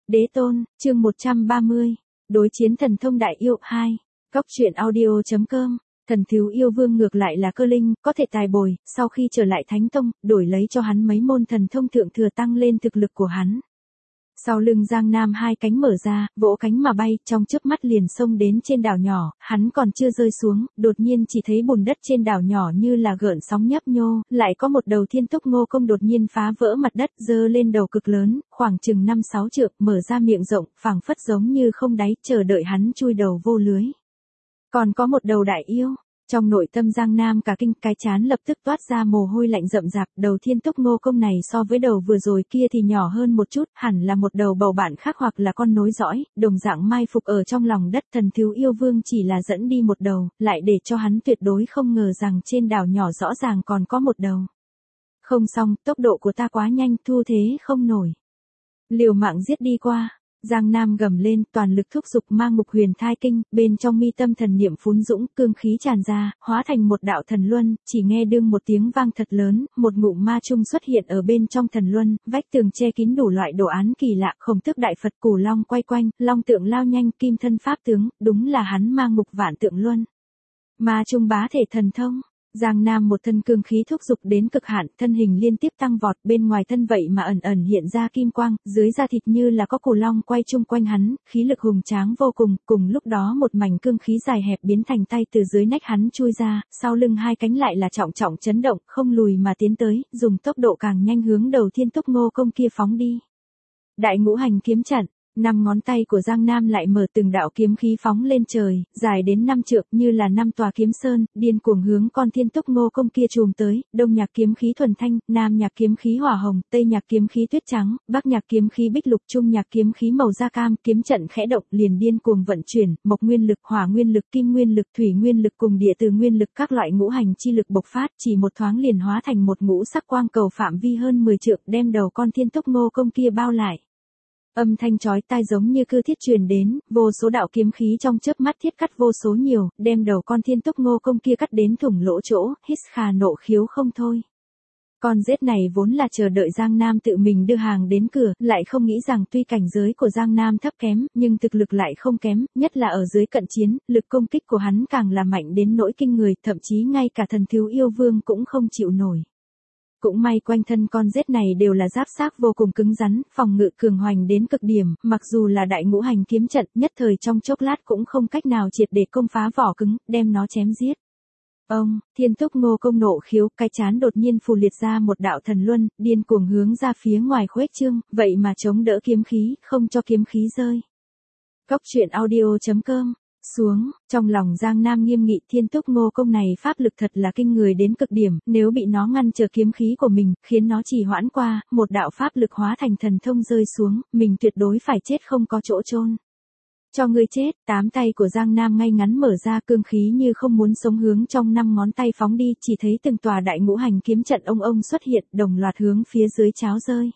Đế tôn, chương 130. Đối chiến thần thông đại yêu 2. Cóc truyện audio.com. Thần thiếu yêu vương ngược lại là Cơ Linh, có thể tài bồi, sau khi trở lại Thánh Tông, đổi lấy cho hắn mấy môn thần thông thượng thừa tăng lên thực lực của hắn. Sau lưng Giang Nam hai cánh mở ra, vỗ cánh mà bay, trong chớp mắt liền xông đến trên đảo nhỏ, hắn còn chưa rơi xuống, đột nhiên chỉ thấy bùn đất trên đảo nhỏ như là gợn sóng nhấp nhô, lại có một đầu Thiên Túc Ngô Công đột nhiên phá vỡ mặt đất, giơ lên đầu cực lớn, khoảng chừng 5-6 trượng, mở ra miệng rộng, phảng phất giống như không đáy, chờ đợi hắn chui đầu vô lưới. Còn có một đầu đại yêu. Trong nội tâm Giang Nam cả kinh, cái chán lập tức toát ra mồ hôi lạnh rậm rạp, đầu Thiên Túc Ngô Công này so với đầu vừa rồi kia thì nhỏ hơn một chút, hẳn là một đầu bầu bạn khác hoặc là con nối dõi, đồng dạng mai phục ở trong lòng đất. Thần thiếu yêu vương chỉ là dẫn đi một đầu, lại để cho hắn tuyệt đối không ngờ rằng trên đảo nhỏ rõ ràng còn có một đầu. Không xong, tốc độ của ta quá nhanh, thu thế không nổi. Liều mạng giết đi qua. Giang Nam gầm lên, toàn lực thúc giục mang Mục Huyền Thai Kinh, bên trong mi tâm thần niệm phún dũng, cương khí tràn ra, hóa thành một đạo thần luân, chỉ nghe đương một tiếng vang thật lớn, một ngụm ma chung xuất hiện ở bên trong thần luân, vách tường che kín đủ loại đồ án kỳ lạ, Khổng Tước Đại Phật, Cửu Long quay quanh, long tượng lao nhanh, kim thân pháp tướng, đúng là hắn mang Mục Vạn Tượng Luân. Ma chung bá thể thần thông. Giang Nam một thân cương khí thúc giục đến cực hạn, thân hình liên tiếp tăng vọt, bên ngoài thân vậy mà ẩn ẩn hiện ra kim quang, dưới da thịt như là có cửu long quay chung quanh hắn, khí lực hùng tráng vô cùng, cùng lúc đó một mảnh cương khí dài hẹp biến thành tay từ dưới nách hắn chui ra, sau lưng hai cánh lại là trọng trọng chấn động, không lùi mà tiến tới, dùng tốc độ càng nhanh hướng đầu Thiên Túc Ngô Công kia phóng đi. Đại ngũ hành kiếm trận. 5 ngón tay của Giang Nam lại mở từng đạo kiếm khí phóng lên trời, dài đến 5 trượng như là 5 tòa kiếm sơn, điên cuồng hướng con Thiên Túc Ngô Công kia chùm tới, đông nhạc kiếm khí thuần thanh, nam nhạc kiếm khí hỏa hồng, tây nhạc kiếm khí tuyết trắng, bắc nhạc kiếm khí bích lục, trung nhạc kiếm khí màu da cam, kiếm trận khẽ động liền điên cuồng vận chuyển, mộc nguyên lực, hỏa nguyên lực, kim nguyên lực, thủy nguyên lực cùng địa từ nguyên lực các loại ngũ hành chi lực bộc phát, chỉ một thoáng liền hóa thành một ngũ sắc quang cầu phạm vi hơn 10 trượng, đem đầu con Thiên Túc Ngô Công kia bao lại. Âm thanh chói tai giống như cưa thiết truyền đến, vô số đạo kiếm khí trong chớp mắt thiết cắt vô số nhiều, đem đầu con Thiên Túc Ngô Công kia cắt đến thủng lỗ chỗ, hít khà nộ khiếu không thôi. Con rết này vốn là chờ đợi Giang Nam tự mình đưa hàng đến cửa, lại không nghĩ rằng tuy cảnh giới của Giang Nam thấp kém, nhưng thực lực lại không kém, nhất là ở dưới cận chiến, lực công kích của hắn càng là mạnh đến nỗi kinh người, thậm chí ngay cả thần thiếu yêu vương cũng không chịu nổi. Cũng may quanh thân con rết này đều là giáp xác vô cùng cứng rắn, phòng ngự cường hoành đến cực điểm, mặc dù là đại ngũ hành kiếm trận, nhất thời trong chốc lát cũng không cách nào triệt để công phá vỏ cứng, đem nó chém giết. Ông, Thiên Túc Ngô Công nộ khiếu, cái chán đột nhiên phù liệt ra một đạo thần luân, điên cuồng hướng ra phía ngoài khuếch trương, vậy mà chống đỡ kiếm khí, không cho kiếm khí rơi. Cóc truyện audio.com. Xuống, trong lòng Giang Nam nghiêm nghị, Thiên Túc Ngô Công này pháp lực thật là kinh người đến cực điểm, nếu bị nó ngăn trở kiếm khí của mình, khiến nó trì hoãn qua, một đạo pháp lực hóa thành thần thông rơi xuống, mình tuyệt đối phải chết không có chỗ chôn. Cho ngươi chết, 8 tay của Giang Nam ngay ngắn mở ra, cương khí như không muốn sống hướng trong 5 ngón tay phóng đi, chỉ thấy từng tòa đại ngũ hành kiếm trận ông xuất hiện, đồng loạt hướng phía dưới cháo rơi.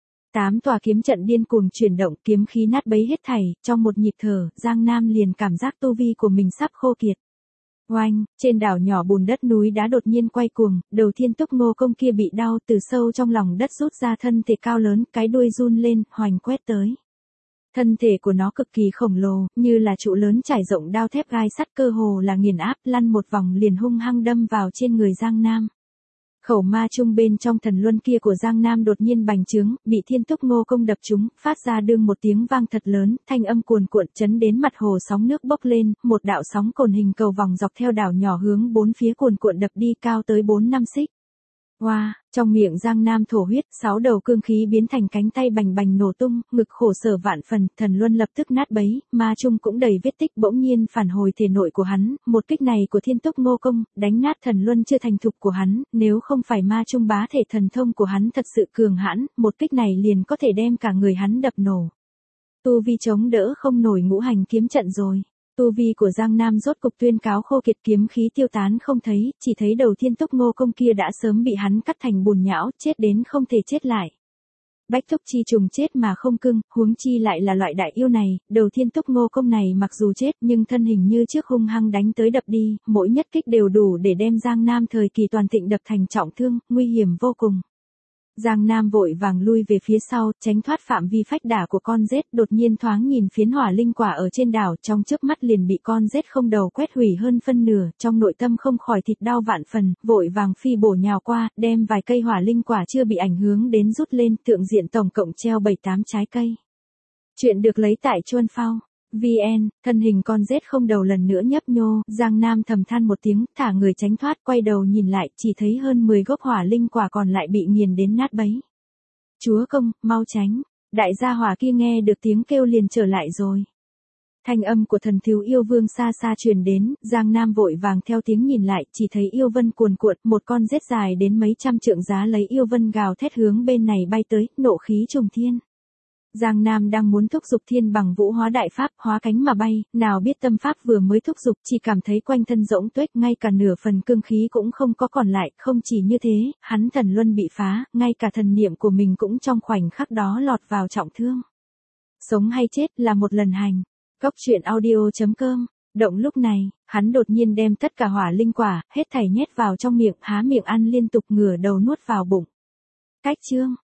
8 tòa kiếm trận điên cuồng chuyển động, kiếm khí nát bấy hết thảy, trong một nhịp thở, Giang Nam liền cảm giác tu vi của mình sắp khô kiệt. Oanh, trên đảo nhỏ bùn đất núi đá đột nhiên quay cuồng, đầu Thiên Túc Ngô Công kia bị đau, từ sâu trong lòng đất rút ra thân thể cao lớn, cái đuôi run lên, hoành quét tới. Thân thể của nó cực kỳ khổng lồ, như là trụ lớn trải rộng đao thép gai sắt, cơ hồ là nghiền áp, lăn một vòng liền hung hăng đâm vào trên người Giang Nam. Khẩu ma chung bên trong thần luân kia của Giang Nam đột nhiên bành trướng, bị Thiên Túc Ngô Công đập trúng, phát ra đương một tiếng vang thật lớn, thanh âm cuồn cuộn chấn đến mặt hồ sóng nước bốc lên, một đạo sóng cồn hình cầu vòng dọc theo đảo nhỏ hướng bốn phía cuồn cuộn đập đi, cao tới 4-5 xích. Wow, trong miệng Giang Nam thổ huyết, 6 đầu cương khí biến thành cánh tay bành bành nổ tung, ngực khổ sở vạn phần, thần luân lập tức nát bấy, ma chung cũng đầy vết tích, bỗng nhiên phản hồi thể nội của hắn, một kích này của Thiên Túc Ngô Công, đánh nát thần luân chưa thành thục của hắn, nếu không phải ma chung bá thể thần thông của hắn thật sự cường hãn, một kích này liền có thể đem cả người hắn đập nổ. Tu vi chống đỡ không nổi ngũ hành kiếm trận rồi. Tu vi của Giang Nam rốt cục tuyên cáo khô kiệt, kiếm khí tiêu tán không thấy, chỉ thấy đầu Thiên Túc Ngô Công kia đã sớm bị hắn cắt thành bùn nhão, chết đến không thể chết lại. Bách Thúc chi trùng chết mà không cưng, huống chi lại là loại đại yêu này, đầu Thiên Túc Ngô Công này mặc dù chết nhưng thân hình như trước hung hăng đánh tới đập đi, mỗi nhất kích đều đủ để đem Giang Nam thời kỳ toàn thịnh đập thành trọng thương, nguy hiểm vô cùng. Giang Nam vội vàng lui về phía sau, tránh thoát phạm vi phách đả của con rết, đột nhiên thoáng nhìn phiến hỏa linh quả ở trên đảo, trong chớp mắt liền bị con rết không đầu quét hủy hơn phân nửa, trong nội tâm không khỏi thịt đau vạn phần, vội vàng phi bổ nhào qua, đem vài cây hỏa linh quả chưa bị ảnh hưởng đến rút lên, thượng diện tổng cộng treo 7-8 trái cây. Chuyện được lấy tại Chuan Phao. VN, thân hình con rết không đầu lần nữa nhấp nhô, Giang Nam thầm than một tiếng, thả người tránh thoát, quay đầu nhìn lại, chỉ thấy hơn 10 gốc hỏa linh quả còn lại bị nghiền đến nát bấy. Chúa công, mau tránh, đại gia hỏa kia nghe được tiếng kêu liền trở lại rồi. Thanh âm của thần thiếu yêu vương xa xa truyền đến, Giang Nam vội vàng theo tiếng nhìn lại, chỉ thấy yêu vân cuồn cuộn, một con rết dài đến mấy trăm trượng giá lấy yêu vân gào thét hướng bên này bay tới, nộ khí trùng thiên. Giang Nam đang muốn thúc giục thiên bằng vũ hóa đại pháp, hóa cánh mà bay, nào biết tâm pháp vừa mới thúc giục, chỉ cảm thấy quanh thân rỗng tuếch, ngay cả nửa phần cương khí cũng không có còn lại, không chỉ như thế, hắn thần luân bị phá, ngay cả thần niệm của mình cũng trong khoảnh khắc đó lọt vào trọng thương. Sống hay chết là một lần hành. Góc truyện audio.com. Động lúc này, hắn đột nhiên đem tất cả hỏa linh quả, hết thảy nhét vào trong miệng, há miệng ăn liên tục, ngửa đầu nuốt vào bụng. Cách chương